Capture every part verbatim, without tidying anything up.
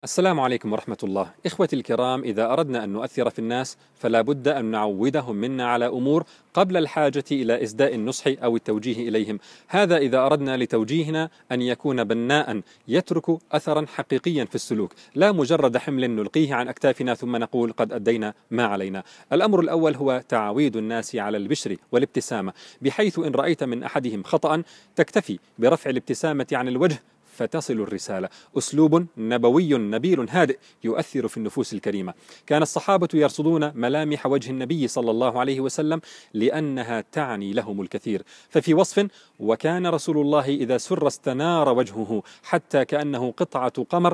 السلام عليكم ورحمة الله. إخوتي الكرام، إذا أردنا أن نؤثر في الناس فلا بد أن نعودهم منا على أمور قبل الحاجة إلى إسداء النصح أو التوجيه إليهم. هذا إذا أردنا لتوجيهنا أن يكون بناء يترك أثرا حقيقيا في السلوك، لا مجرد حمل نلقيه عن أكتافنا ثم نقول قد أدينا ما علينا. الأمر الأول هو تعويد الناس على البشر والابتسامة، بحيث إن رأيت من أحدهم خطأ تكتفي برفع الابتسامة عن الوجه فتصل الرسالة. أسلوب نبوي نبيل هادئ يؤثر في النفوس الكريمة. كان الصحابة يرصدون ملامح وجه النبي صلى الله عليه وسلم لأنها تعني لهم الكثير. ففي وصف: وكان رسول الله إذا سر استنار وجهه حتى كأنه قطعة قمر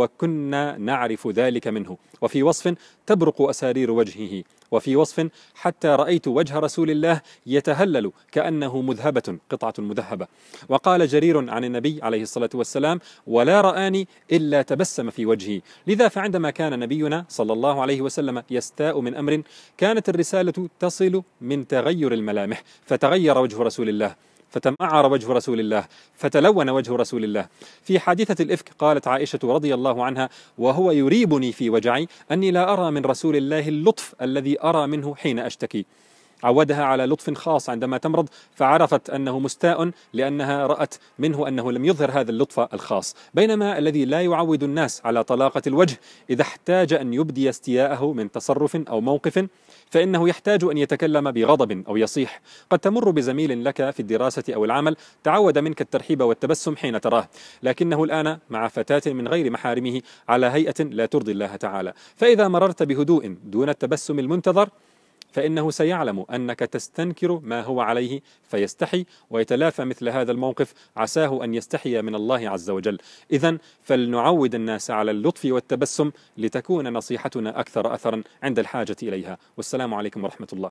وكنا نعرف ذلك منه. وفي وصف: تبرق أسارير وجهه. وفي وصف: حتى رأيت وجه رسول الله يتهلل كأنه مذهبة، قطعة مذهبة. وقال جرير عن النبي عليه الصلاة والسلام: ولا رآني إلا تبسم في وجهي. لذا فعندما كان نبينا صلى الله عليه وسلم يستاء من أمر كانت الرسالة تصل من تغير الملامح، فتغير وجه رسول الله، فتمعر وجه رسول الله، فتلون وجه رسول الله. في حادثة الإفك قالت عائشة رضي الله عنها: وهو يريبني في وجعي أني لا أرى من رسول الله اللطف الذي أرى منه حين أشتكي. عودها على لطف خاص عندما تمرض، فعرفت أنه مستاء لأنها رأت منه أنه لم يظهر هذا اللطف الخاص. بينما الذي لا يعود الناس على طلاقة الوجه إذا احتاج أن يبدي استياءه من تصرف أو موقف فإنه يحتاج أن يتكلم بغضب أو يصيح. قد تمر بزميل لك في الدراسة أو العمل تعود منك الترحيب والتبسم حين تراه، لكنه الآن مع فتاة من غير محارمه على هيئة لا ترضي الله تعالى. فإذا مررت بهدوء دون التبسم المنتظر فإنه سيعلم أنك تستنكر ما هو عليه فيستحي ويتلافى مثل هذا الموقف، عساه أن يستحي من الله عز وجل. إذن فلنعود الناس على اللطف والتبسم لتكون نصيحتنا أكثر أثرا عند الحاجة إليها. والسلام عليكم ورحمة الله.